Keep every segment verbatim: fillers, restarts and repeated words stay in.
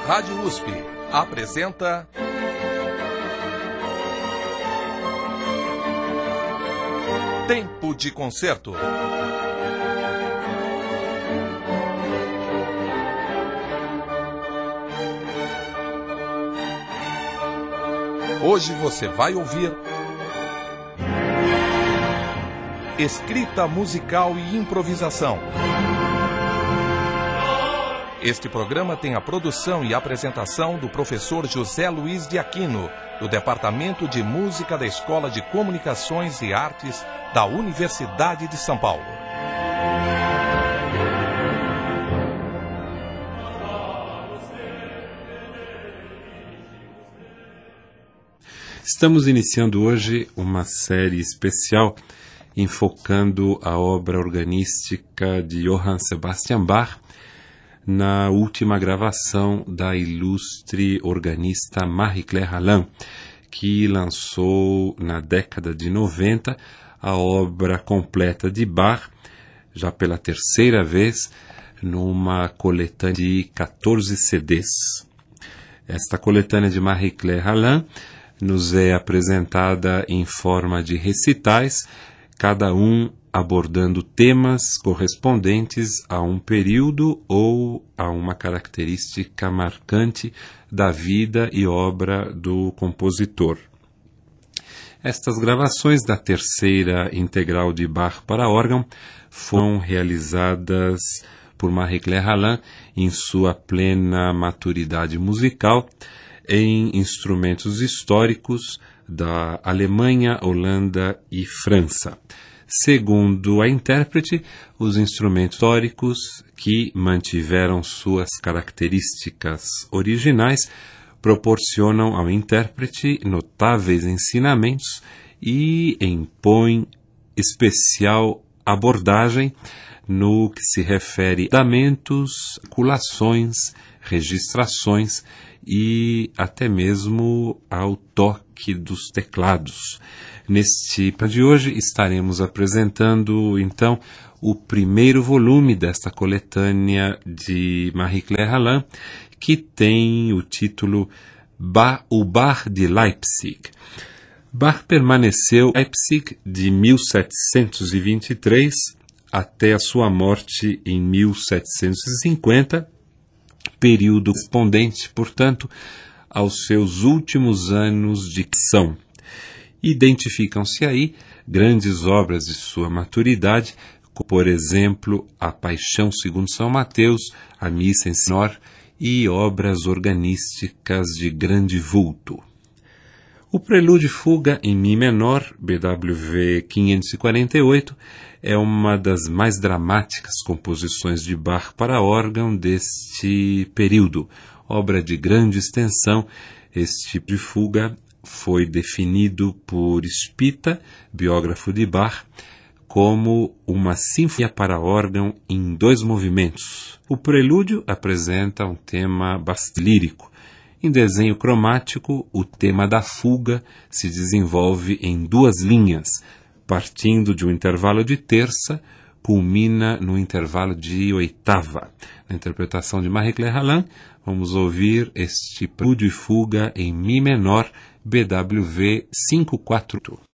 Rádio U S P apresenta Tempo de Concerto. Hoje você vai ouvir escrita musical e improvisação. Este programa tem a produção e apresentação do professor José Luiz de Aquino, do Departamento de Música da Escola de Comunicações e Artes da Universidade de São Paulo. Estamos iniciando hoje uma série especial enfocando a obra organística de Johann Sebastian Bach na última gravação da ilustre organista Marie-Claire Alain, que lançou na década de noventa a obra completa de Bach, já pela terceira vez, numa coletânea de quatorze C Ds. Esta coletânea de Marie-Claire Alain nos é apresentada em forma de recitais, cada um abordando temas correspondentes a um período ou a uma característica marcante da vida e obra do compositor. Estas gravações da terceira integral de Bach para órgão foram realizadas por Marie-Claire Alain em sua plena maturidade musical em instrumentos históricos da Alemanha, Holanda e França. Segundo a intérprete, os instrumentos históricos que mantiveram suas características originais proporcionam ao intérprete notáveis ensinamentos e impõem especial abordagem no que se refere a fundamentos, articulações, registrações e até mesmo ao toque dos teclados. Neste programa de hoje estaremos apresentando, então, o primeiro volume desta coletânea de Marie-Claire Alain, que tem o título Bach, o Bach de Leipzig. Bach permaneceu em Leipzig de mil setecentos e vinte e três até a sua morte em mil setecentos e cinquenta, período correspondente, portanto, aos seus últimos anos de ação. Identificam-se aí grandes obras de sua maturidade, como, por exemplo, A Paixão segundo São Mateus, A Missa em Si menor e obras organísticas de grande vulto. O Prelúdio e Fuga em Mi menor, B W V quinhentos e quarenta e oito, é uma das mais dramáticas composições de Bach para órgão deste período. Obra de grande extensão, este tipo de fuga foi definido por Spita, biógrafo de Bach, como uma sinfonia para órgão em dois movimentos. O prelúdio apresenta um tema bastante lírico. Em desenho cromático, o tema da fuga se desenvolve em duas linhas, partindo de um intervalo de terça, culmina no intervalo de oitava. Na interpretação de Marie-Claire Alain, vamos ouvir este prelúdio e fuga em Mi menor, B W V quinhentos e quarenta e oito.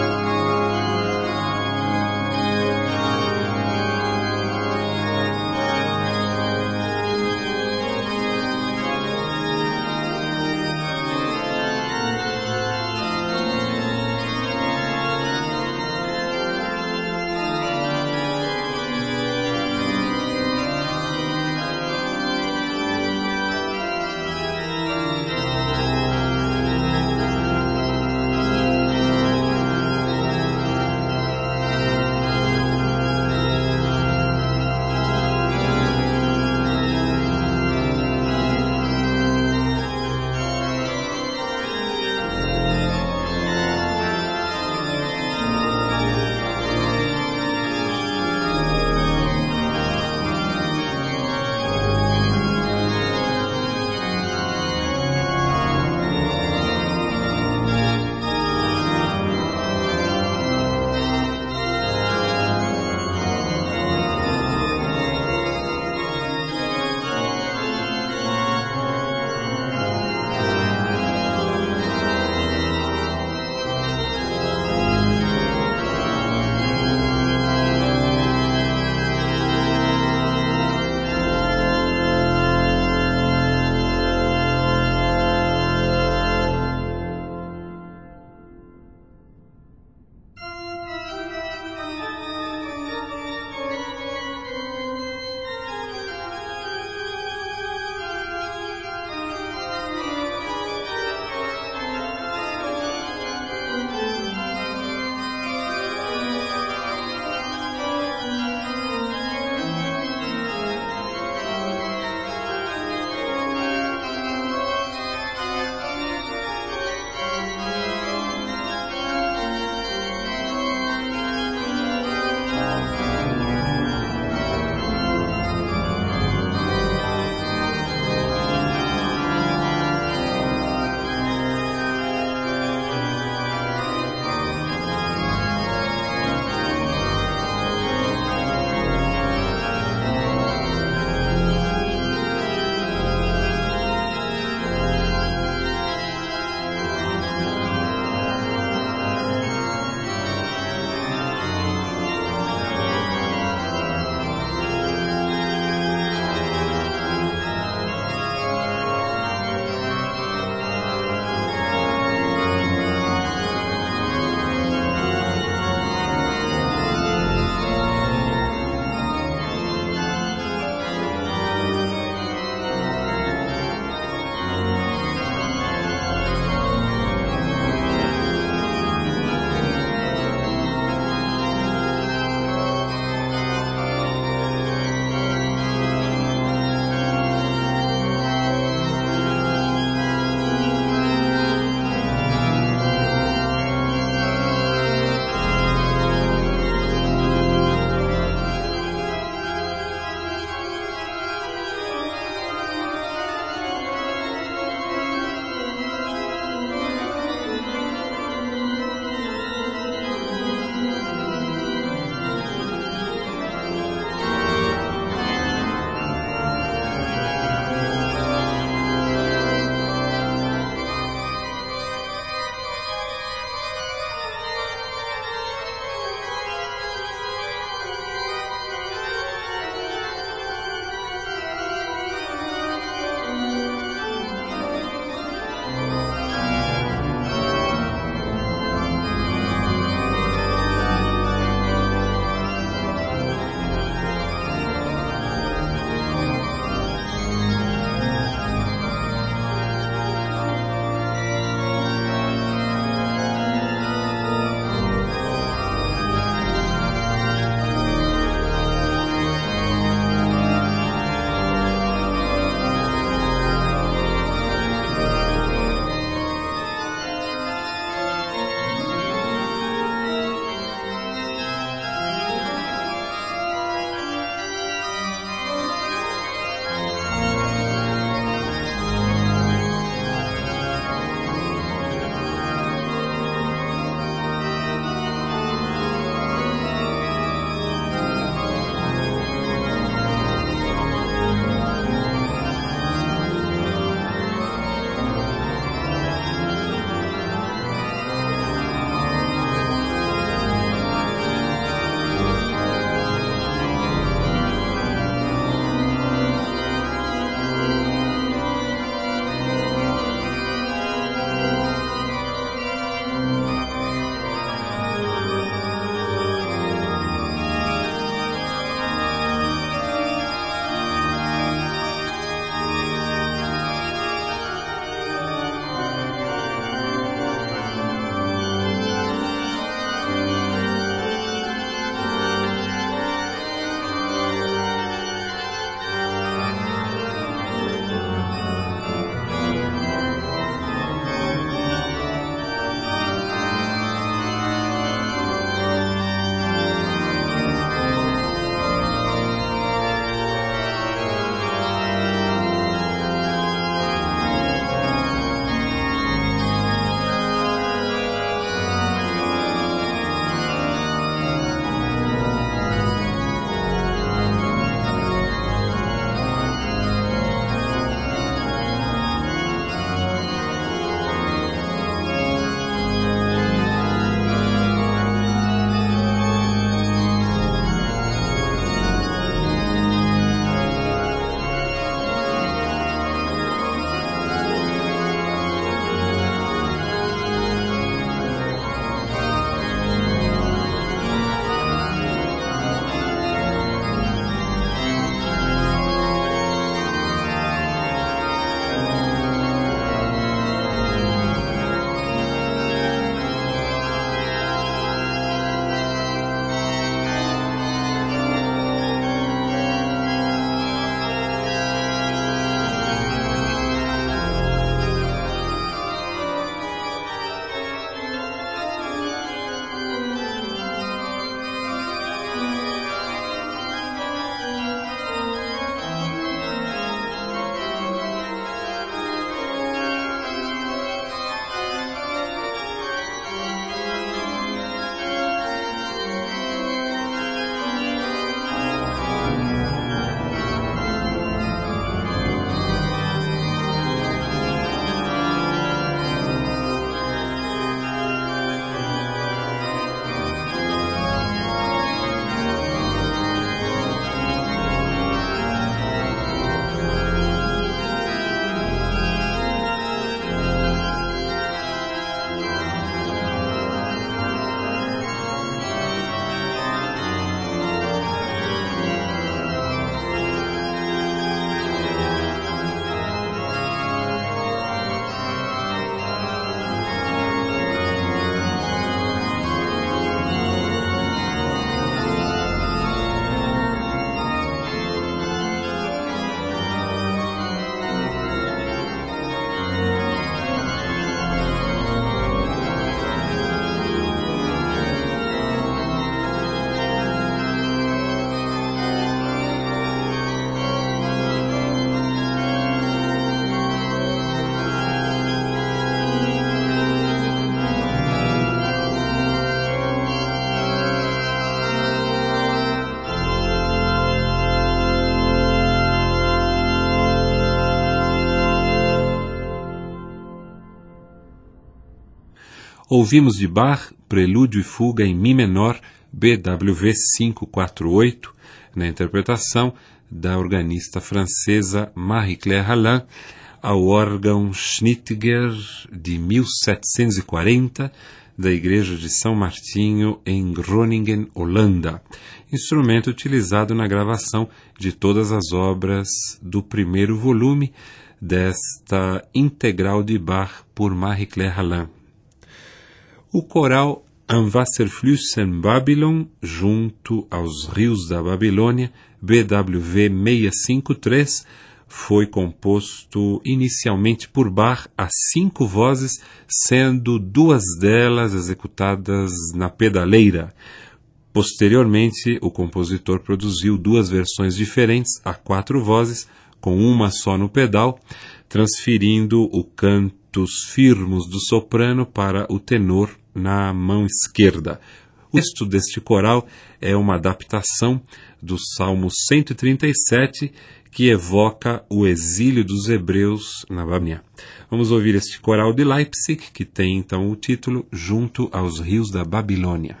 Ouvimos de Bach, Prelúdio e Fuga em Mi menor, B W V quinhentos e quarenta e oito, na interpretação da organista francesa Marie-Claire Alain, ao órgão Schnitger de mil setecentos e quarenta, da Igreja de São Martinho, em Groningen, Holanda, instrumento utilizado na gravação de todas as obras do primeiro volume desta integral de Bach por Marie-Claire Alain. O coral Ein Wasserfluss in Babylon, junto aos rios da Babilônia, B W V seiscentos e cinquenta e três, foi composto inicialmente por Bach a cinco vozes, sendo duas delas executadas na pedaleira. Posteriormente, o compositor produziu duas versões diferentes a quatro vozes, com uma só no pedal, transferindo o cantos firmos do soprano para o tenor na mão esquerda. O texto deste coral é uma adaptação do Salmo cento e trinta e sete, que evoca o exílio dos hebreus na Babilônia. Vamos ouvir este coral de Leipzig, que tem então o título Junto aos Rios da Babilônia.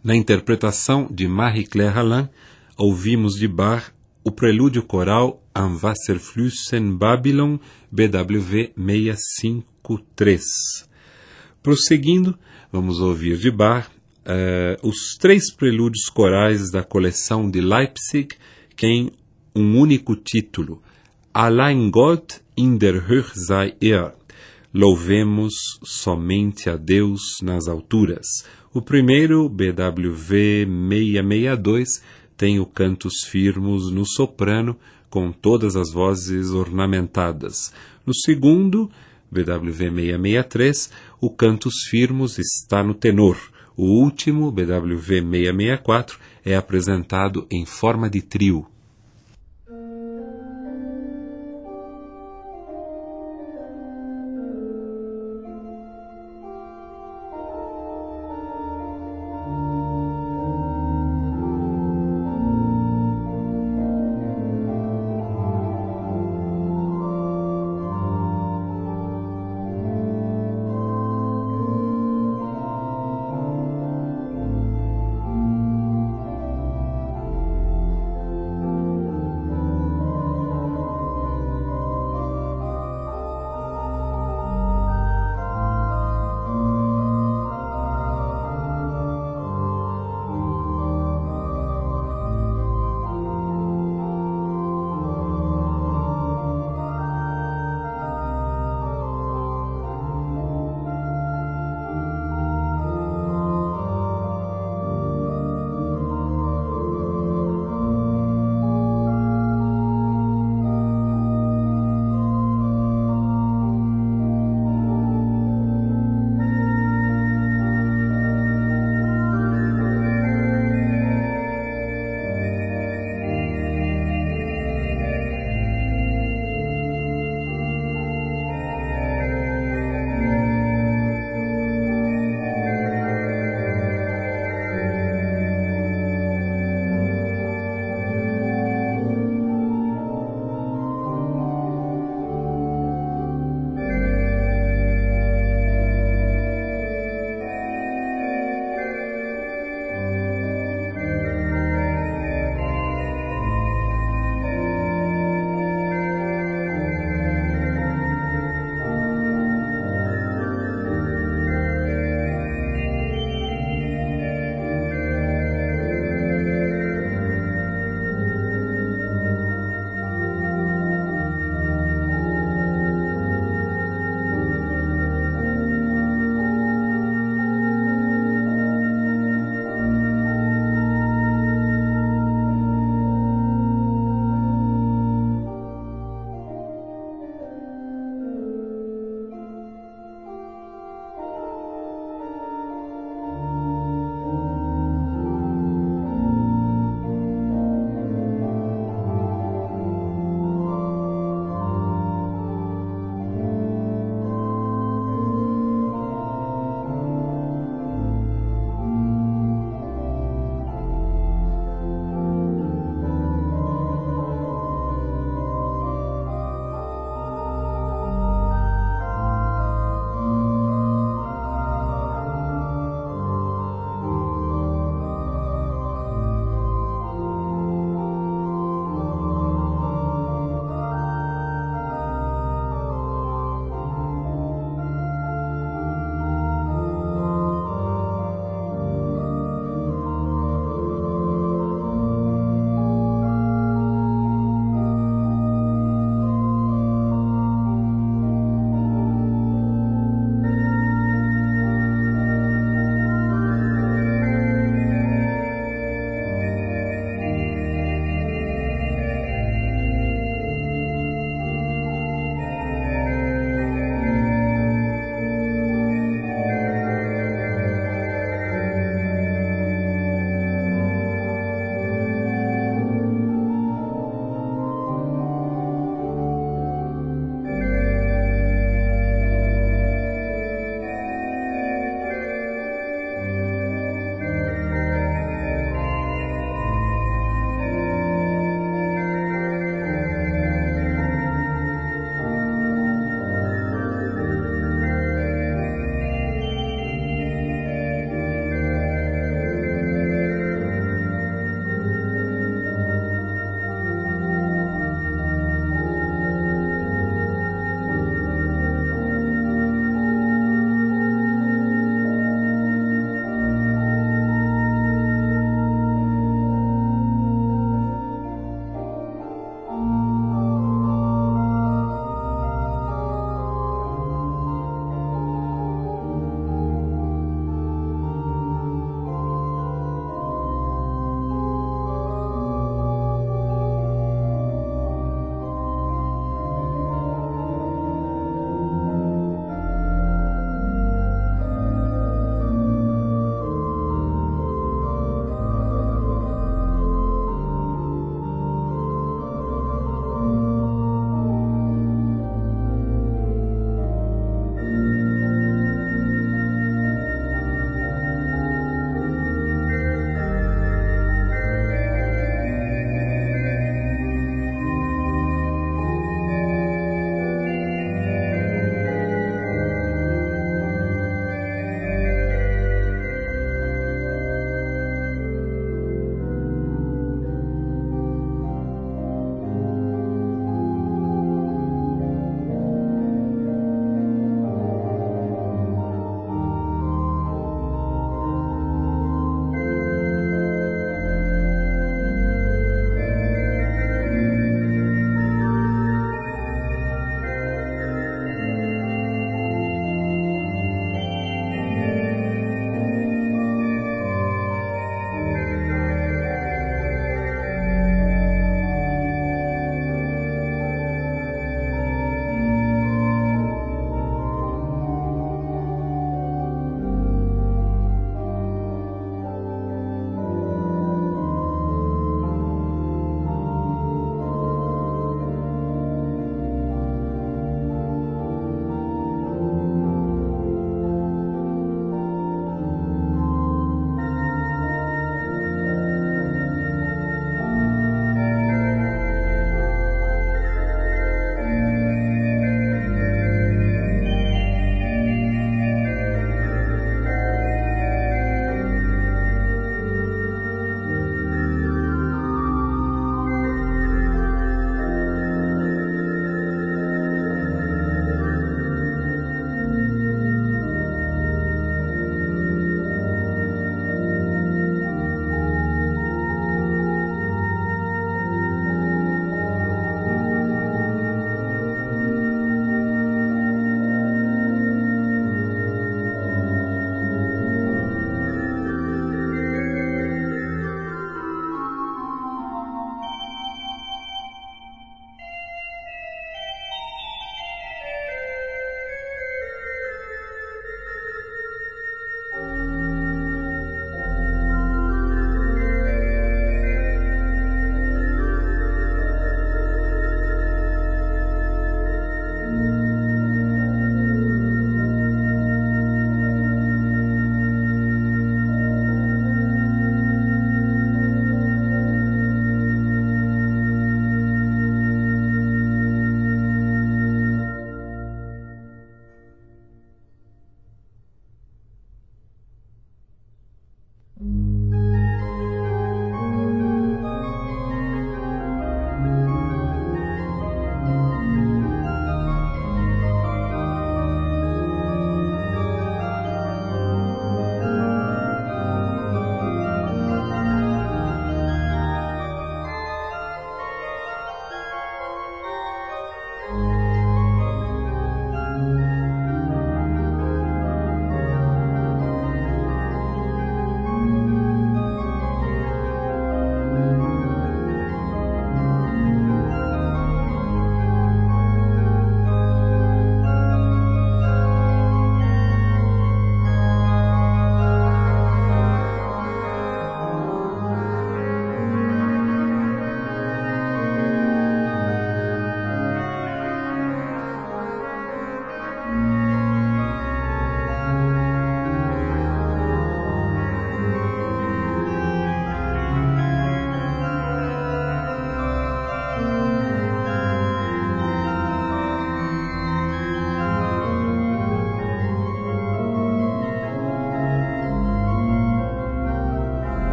Na interpretação de Marie-Claire Alain, ouvimos de Bach o prelúdio coral Am Wasserflüssen Babylon, B W V seiscentos e cinquenta e três. Prosseguindo, vamos ouvir de Bach uh, os três prelúdios corais da coleção de Leipzig, que tem um único título, Allein Gott in der Höhe sei er. Louvemos somente a Deus nas alturas. O primeiro, B W V seiscentos e sessenta e dois, tem o cantus firmus no soprano, com todas as vozes ornamentadas. No segundo, B W V seiscentos e sessenta e três, o cantus firmus está no tenor. O último, B W V seiscentos e sessenta e quatro, é apresentado em forma de trio.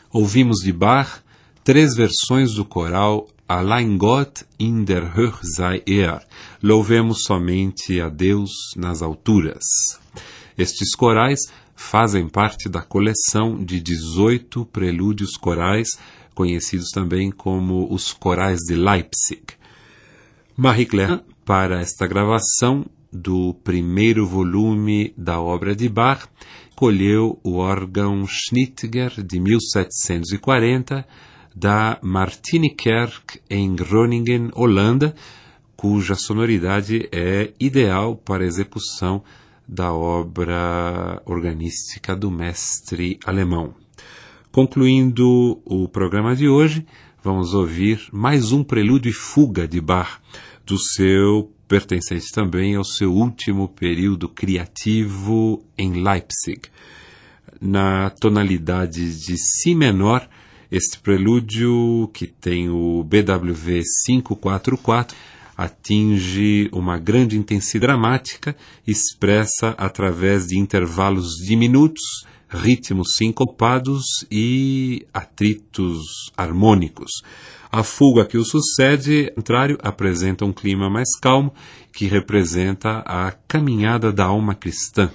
Ouvimos de Bach três versões do coral Allein Gott in der Höhe sei er. Louvemos somente a Deus nas alturas. Estes corais fazem parte da coleção de dezoito prelúdios corais, conhecidos também como os corais de Leipzig. Marie Claire, para esta gravação do primeiro volume da obra de Bach, escolheu o órgão Schnitger de mil setecentos e quarenta, da Martinikerk em Groningen, Holanda, cuja sonoridade é ideal para a execução da obra organística do mestre alemão. Concluindo o programa de hoje, vamos ouvir mais um prelúdio e fuga de Bach, do seu pertencente também ao seu último período criativo em Leipzig. Na tonalidade de Si menor, este prelúdio, que tem o B W V quinhentos e quarenta e quatro, atinge uma grande intensidade dramática, expressa através de intervalos diminutos, ritmos sincopados e atritos harmônicos. A fuga que o sucede, ao contrário, apresenta um clima mais calmo, que representa a caminhada da alma cristã.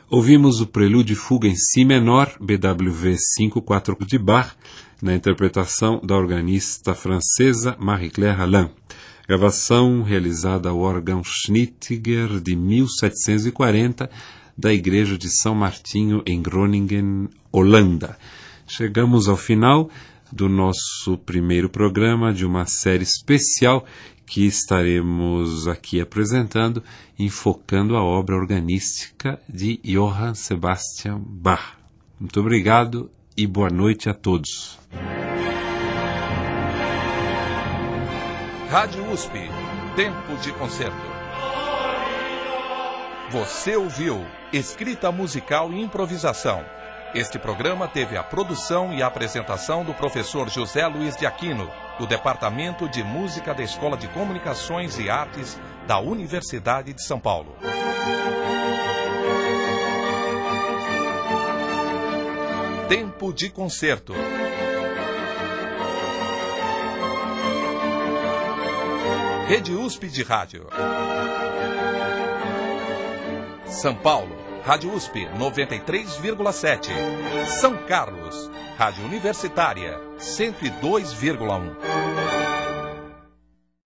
Ouvimos o prelúdio e fuga em si menor, B W V quinhentos e quatro de Bach, na interpretação da organista francesa Marie-Claire Alain. Gravação realizada ao órgão Schnitger de mil setecentos e quarenta, da Igreja de São Martinho, em Groningen, Holanda. Chegamos ao final do nosso primeiro programa de uma série especial que estaremos aqui apresentando, enfocando a obra organística de Johann Sebastian Bach. Muito obrigado e boa noite a todos. Rádio U S P, Tempo de Concerto. Você ouviu Escrita Musical e Improvisação. Este programa teve a produção e a apresentação do professor José Luiz de Aquino, do Departamento de Música da Escola de Comunicações e Artes da Universidade de São Paulo. Tempo de Concerto. Rede U S P de Rádio. São Paulo, Rádio U S P noventa e três vírgula sete. São Carlos, Rádio Universitária cento e dois vírgula um.